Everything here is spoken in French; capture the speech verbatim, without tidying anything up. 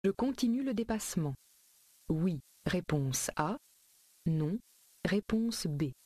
Je continue le dépassement. Oui, réponse A. Non, réponse B.